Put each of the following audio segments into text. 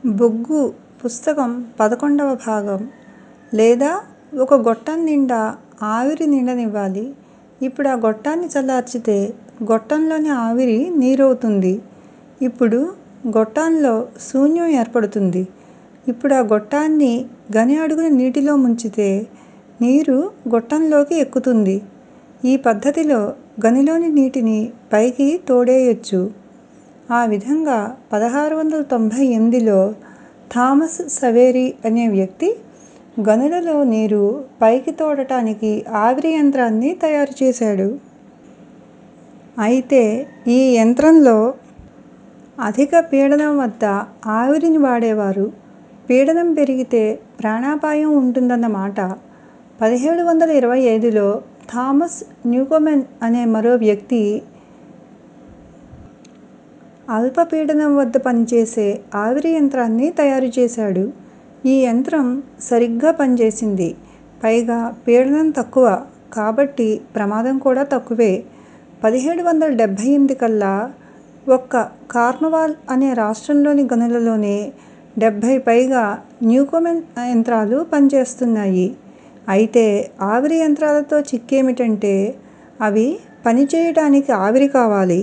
బొగ్గు పుస్తకం 11వ భాగం. లేదా ఒక గొట్టం నిండా ఆవిరి నిండనివ్వాలి. ఇప్పుడు ఆ గొట్టాన్ని చల్లార్చితే గొట్టంలోని ఆవిరి నీరవుతుంది. ఇప్పుడు గొట్టంలో శూన్యం ఏర్పడుతుంది. ఇప్పుడు ఆ గొట్టాన్ని గని అడుగున నీటిలో ముంచితే నీరు గొట్టంలోకి ఎక్కుతుంది. ఈ పద్ధతిలో గనిలోని నీటిని పైకి తోడేయొచ్చు. ఆ విధంగా 1698లో థామస్ సవేరీ అనే వ్యక్తి గనులలో నీరు పైకి తోడటానికి ఆవిరి యంత్రాన్ని తయారు చేశాడు. అయితే ఈ యంత్రంలో అధిక పీడనం వద్ద ఆవిరిని వాడేవారు. పీడనం పెరిగితే ప్రాణాపాయం ఉంటుందన్నమాట. 1725లో థామస్ న్యూకోమెన్ అనే మరో వ్యక్తి అల్ప పీడనం వద్ద పనిచేసే ఆవిరి యంత్రాన్ని తయారు చేశాడు. ఈ యంత్రం సరిగ్గా పనిచేసింది. పైగా పీడనం తక్కువ, కాబట్టి ప్రమాదం కూడా తక్కువే. 1778 కల్లా ఒక్క కార్న్వాల్ అనే రాష్ట్రంలోని గనులలోనే 70 పైగా న్యూకోమెన్ యంత్రాలు పనిచేస్తున్నాయి. అయితే ఆవిరి యంత్రాలతో చిక్కేమిటంటే అవి పనిచేయటానికి ఆవిరి కావాలి.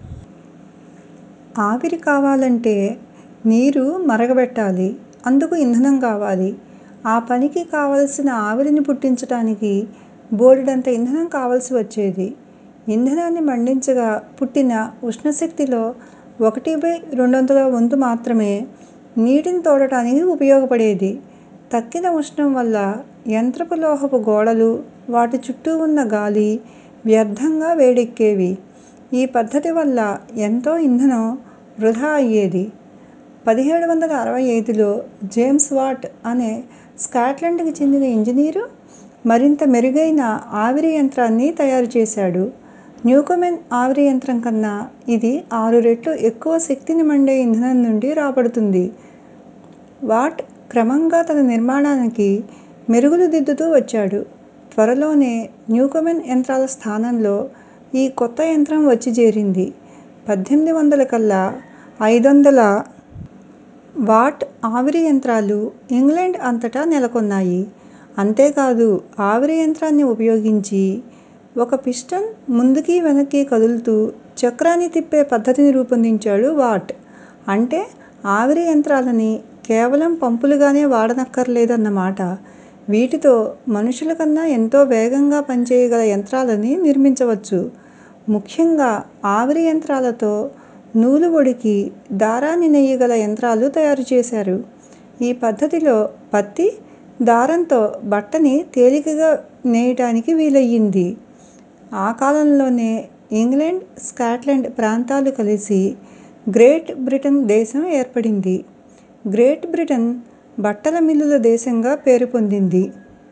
ఆవిరి కావాలంటే నీరు మరగబెట్టాలి. అందుకు ఇంధనం కావాలి. ఆ పనికి కావలసిన ఆవిరిని పుట్టించటానికి బోలెడంత ఇంధనం కావలసి వచ్చేది. ఇంధనాన్ని మండించగా పుట్టిన ఉష్ణశక్తిలో 1/200వ వంతు మాత్రమే నీటిని తోడటానికి ఉపయోగపడేది. తక్కిన ఉష్ణం వల్ల యంత్రపు లోహపు గోడలు, వాటి చుట్టూ ఉన్న గాలి వ్యర్థంగా వేడెక్కేవి. ఈ పద్ధతి వల్ల ఎంతో ఇంధనం వృధా అయ్యేది. 1765లో జేమ్స్ వాట్ అనే స్కాట్లాండ్కి చెందిన ఇంజనీరు మరింత మెరుగైన ఆవిరి యంత్రాన్ని తయారు చేశాడు. న్యూకోమెన్ ఆవిరి యంత్రం కన్నా ఇది 6 రెట్లు ఎక్కువ శక్తిని మండే ఇంధనం నుండి రాబడుతుంది. వాట్ క్రమంగా తన నిర్మాణానికి మెరుగులు దిద్దుతూ వచ్చాడు. త్వరలోనే న్యూకోమెన్ యంత్రాల స్థానంలో ఈ కొత్త యంత్రం వచ్చి చేరింది. 1800 కల్లా 500 వాట్ ఆవిరి యంత్రాలు ఇంగ్లాండ్ అంతటా నెలకొన్నాయి. అంతేకాదు, ఆవిరి యంత్రాన్ని ఉపయోగించి ఒక పిస్టన్ ముందుకి వెనక్కి కదులుతూ చక్రాన్ని తిప్పే పద్ధతిని రూపొందించాడు వాట్. అంటే ఆవిరి యంత్రాలని కేవలం పంపులుగానే వాడనక్కర్లేదన్నమాట. వీటితో మనుషుల కన్నా ఎంతో వేగంగా పనిచేయగల యంత్రాలని నిర్మించవచ్చు. ముఖ్యంగా ఆవిరి యంత్రాలతో నూలు వడికి దారాన్ని నెయ్యగల యంత్రాలు తయారు చేశారు. ఈ పద్ధతిలో పత్తి దారంతో బట్టని తేలికగా నేయటానికి వీలయ్యింది. ఆ కాలంలోనే ఇంగ్లాండ్, స్కాట్లాండ్ ప్రాంతాలు కలిసి గ్రేట్ బ్రిటన్ దేశం ఏర్పడింది. గ్రేట్ బ్రిటన్ బట్టల మిల్లుల దేశంగా పేరు పొందింది.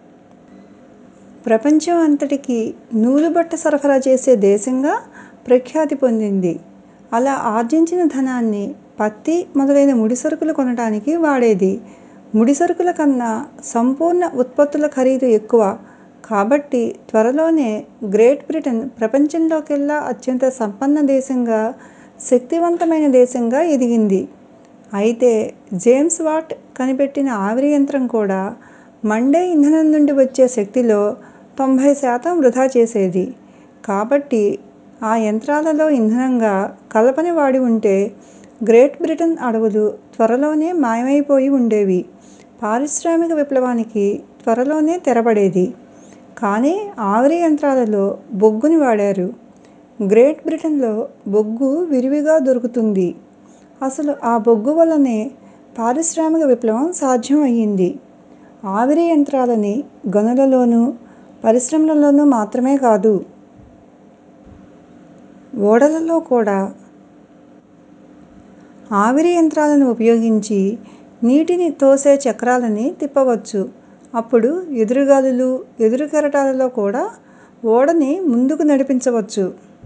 ప్రపంచం అంతటికీ నూలుబట్ట సరఫరా చేసే దేశంగా ప్రఖ్యాతి పొందింది. అలా ఆర్జించిన ధనాన్ని పత్తి మొదలైన ముడిసరుకులు కొనటానికి వాడేది. ముడిసరుకుల కన్నా సంపూర్ణ ఉత్పత్తుల ఖరీదు ఎక్కువ. కాబట్టి త్వరలోనే గ్రేట్ బ్రిటన్ ప్రపంచంలోకెల్లా అత్యంత సంపన్న దేశంగా, శక్తివంతమైన దేశంగా ఎదిగింది. అయితే జేమ్స్ వాట్ కనిపెట్టిన ఆవిరి యంత్రం కూడా మండే ఇంధనం నుండి వచ్చే శక్తిలో 90% వృధా చేసేది. కాబట్టి ఆ యంత్రాలలో ఇంధనంగా కలపని వాడి ఉంటే గ్రేట్ బ్రిటన్ అడవులు త్వరలోనే మాయమైపోయి ఉండేవి. పారిశ్రామిక విప్లవానికి త్వరలోనే తెరపడేది. కానీ ఆవిరి యంత్రాలలో బొగ్గుని వాడారు. గ్రేట్ బ్రిటన్లో బొగ్గు విరివిగా దొరుకుతుంది. అసలు ఆ బొగ్గు వల్లనే పారిశ్రామిక విప్లవం సాధ్యం అయ్యింది. ఆవిరి యంత్రాలని గనులలోనూ, పరిశ్రమలలోనూ మాత్రమే కాదు, ఓడలలో కూడా ఆవిరి యంత్రాలను ఉపయోగించి నీటిని తోసే చక్రాలని తిప్పవచ్చు. అప్పుడు ఎదురుగాలులు, ఎదురు కెరటాలలో కూడా ఓడని ముందుకు నడిపించవచ్చు.